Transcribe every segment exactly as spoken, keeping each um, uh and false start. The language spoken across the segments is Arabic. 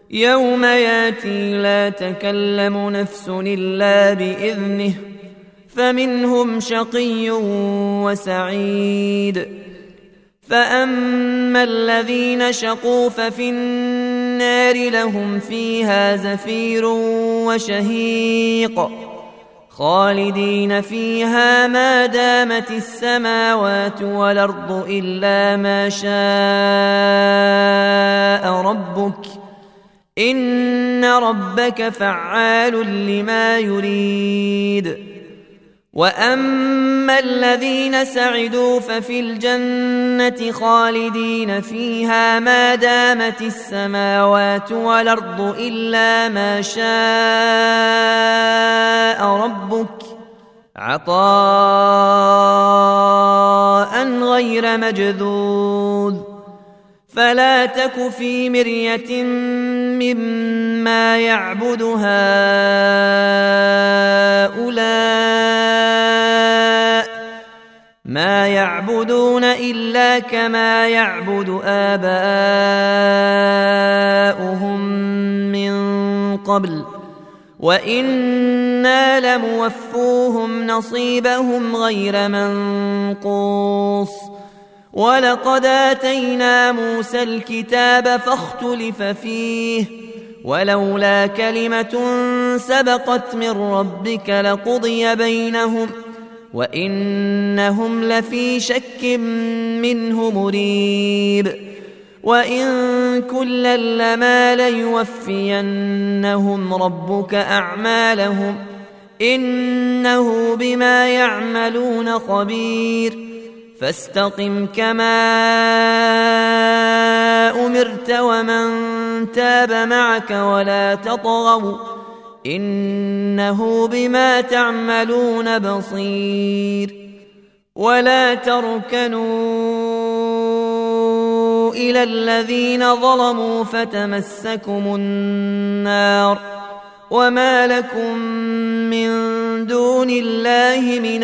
يوم ياتي لا تكلم نفس إلا بإذنه فمنهم شقي وسعيد. فأما الذين شقوا ففي النار لهم فيها زفير وشهيق خالدين فيها ما دامت السماوات والأرض إلا ما شاء ربك إن ربك فعال لما يريد. وأما الذين سعدوا ففي الجنة خالدين فيها ما دامت السماوات والأرض إلا ما شاء ربك عطاء غير مجذوذ. فلا تك في مرية مما يعبد هؤلاء ما يعبدون إلا كما يعبد آباؤهم من قبل وإنا لموفوهم نصيبهم غير منقوص. ولقد آتينا موسى الكتاب فاختلف فيه ولولا كلمة سبقت من ربك لقضي بينهم وإنهم لفي شك منه مريب. وإن كلا لما ليوفينهم ربك أعمالهم إنه بما يعملون خبير. فاستقم كما أمرت ومن تاب معك ولا تطغوا إنه بما تعملون بصير. ولا تركنوا إلى الذين ظلموا فتمسكم النار وما لكم من دون الله من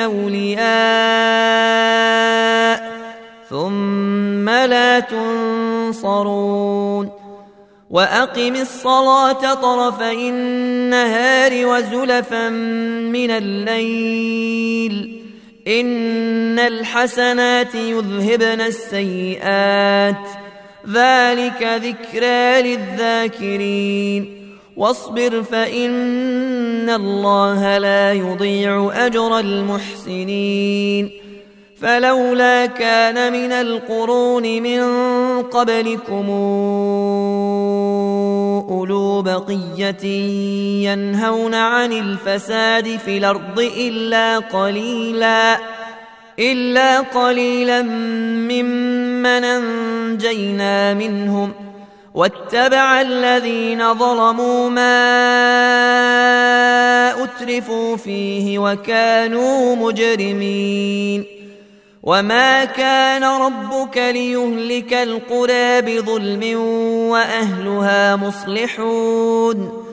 أولياء ثم لا تنصرون. وأقم الصلاة طرفي النهار وزلفا من الليل إن الحسنات يذهبن السيئات ذلك ذكرى للذاكرين. واصبر فإن الله لا يضيع أجر المحسنين. فلولا كان من القرون من قبلكم أولو بقية ينهون عن الفساد في الأرض إلا قليلا إلا قليلا ممن أنجينا منهم واتبع الذين ظلموا ما أترفوا فيه وكانوا مجرمين. وما كان ربك ليهلك القرى بظلم وأهلها مصلحون